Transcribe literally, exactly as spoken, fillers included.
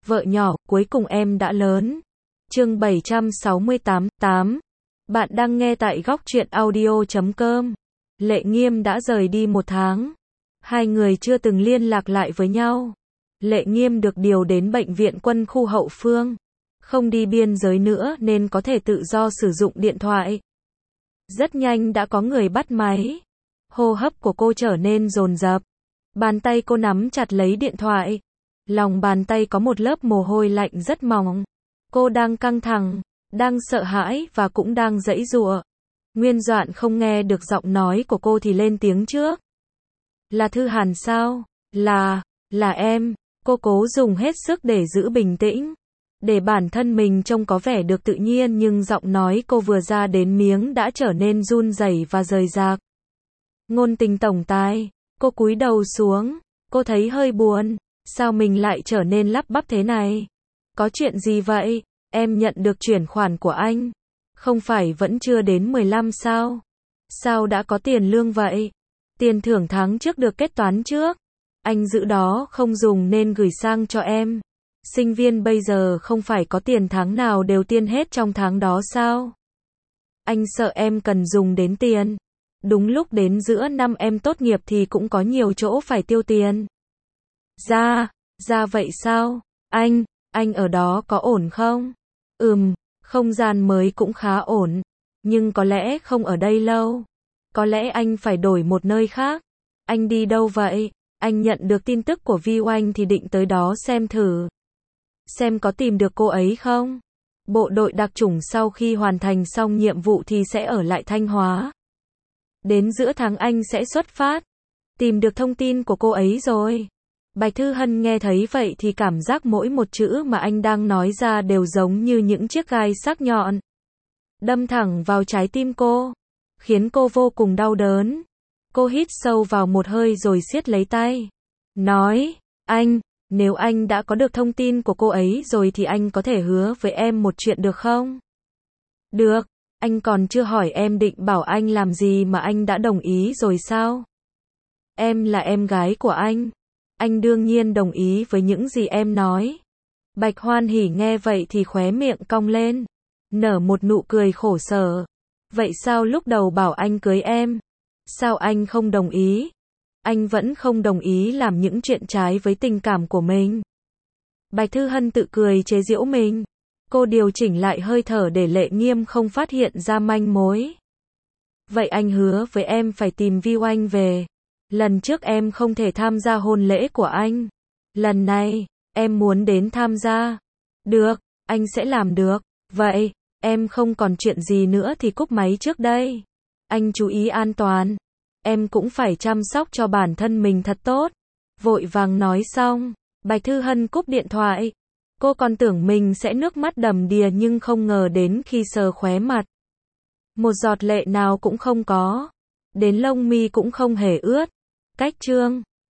Vợ nhỏ, cuối cùng em đã lớn. Chương bảy trăm sáu mươi tám, tám. Bạn đang nghe tại góc truyện audio chấm com. Lệ Nghiêm đã rời đi một tháng. Hai người chưa từng liên lạc lại với nhau. Lệ Nghiêm được điều đến bệnh viện quân khu Hậu Phương. Không đi biên giới nữa nên có thể tự do sử dụng điện thoại. Rất nhanh đã có người bắt máy. Hô hấp của cô trở nên dồn dập. Bàn tay cô nắm chặt lấy điện thoại. Lòng bàn tay có một lớp mồ hôi lạnh rất mỏng. Cô đang căng thẳng, đang sợ hãi và cũng đang giãy giụa. Nguyên Doạn không nghe được giọng nói của cô thì lên tiếng trước. Là Thư Hàn sao? Là, là em. Cô cố dùng hết sức để giữ bình tĩnh. Để bản thân mình trông có vẻ được tự nhiên nhưng giọng nói cô vừa ra đến miếng đã trở nên run rẩy và rời rạc. Ngôn Tình tổng tài. Cô cúi đầu xuống. Cô thấy hơi buồn. Sao mình lại trở nên lắp bắp thế này? Có chuyện gì vậy? Em nhận được chuyển khoản của anh. Không phải vẫn chưa đến mười lăm sao? Sao đã có tiền lương vậy? Tiền thưởng tháng trước được kết toán trước. Anh giữ đó không dùng nên gửi sang cho em. Sinh viên bây giờ không phải có tiền tháng nào đều tiên hết trong tháng đó sao? Anh sợ em cần dùng đến tiền. Đúng lúc đến giữa năm em tốt nghiệp thì cũng có nhiều chỗ phải tiêu tiền. Ra, ra vậy sao? Anh, anh ở đó có ổn không? Ừm, không gian mới cũng khá ổn. Nhưng có lẽ không ở đây lâu. Có lẽ anh phải đổi một nơi khác. Anh đi đâu vậy? Anh nhận được tin tức của Vi Oanh thì định tới đó xem thử. Xem có tìm được cô ấy không? Bộ đội đặc chủng sau khi hoàn thành xong nhiệm vụ thì sẽ ở lại Thanh Hóa. Đến giữa tháng anh sẽ xuất phát. Tìm được thông tin của cô ấy rồi. Bạch Thư Hân nghe thấy vậy thì cảm giác mỗi một chữ mà anh đang nói ra đều giống như những chiếc gai sắc nhọn. Đâm thẳng vào trái tim cô. Khiến cô vô cùng đau đớn. Cô hít sâu vào một hơi rồi siết lấy tay. Nói, anh, nếu anh đã có được thông tin của cô ấy rồi thì anh có thể hứa với em một chuyện được không? Được, anh còn chưa hỏi em định bảo anh làm gì mà anh đã đồng ý rồi sao? Em là em gái của anh. Anh đương nhiên đồng ý với những gì em nói. Bạch Hoan Hỉ nghe vậy thì khóe miệng cong lên. Nở một nụ cười khổ sở. Vậy sao lúc đầu bảo anh cưới em? Sao anh không đồng ý? Anh vẫn không đồng ý làm những chuyện trái với tình cảm của mình. Bạch Thư Hân tự cười chế giễu mình. Cô điều chỉnh lại hơi thở để Lệ Nghiêm không phát hiện ra manh mối. Vậy anh hứa với em phải tìm Vi Oanh về. Lần trước em không thể tham gia hôn lễ của anh. Lần này, em muốn đến tham gia. Được, anh sẽ làm được. Vậy, em không còn chuyện gì nữa thì cúp máy trước đây. Anh chú ý an toàn. Em cũng phải chăm sóc cho bản thân mình thật tốt. Vội vàng nói xong, Bạch Thư Hân cúp điện thoại. Cô còn tưởng mình sẽ nước mắt đầm đìa nhưng không ngờ đến khi sờ khóe mặt. Một giọt lệ nào cũng không có. Đến lông mi cũng không hề ướt. Cách chương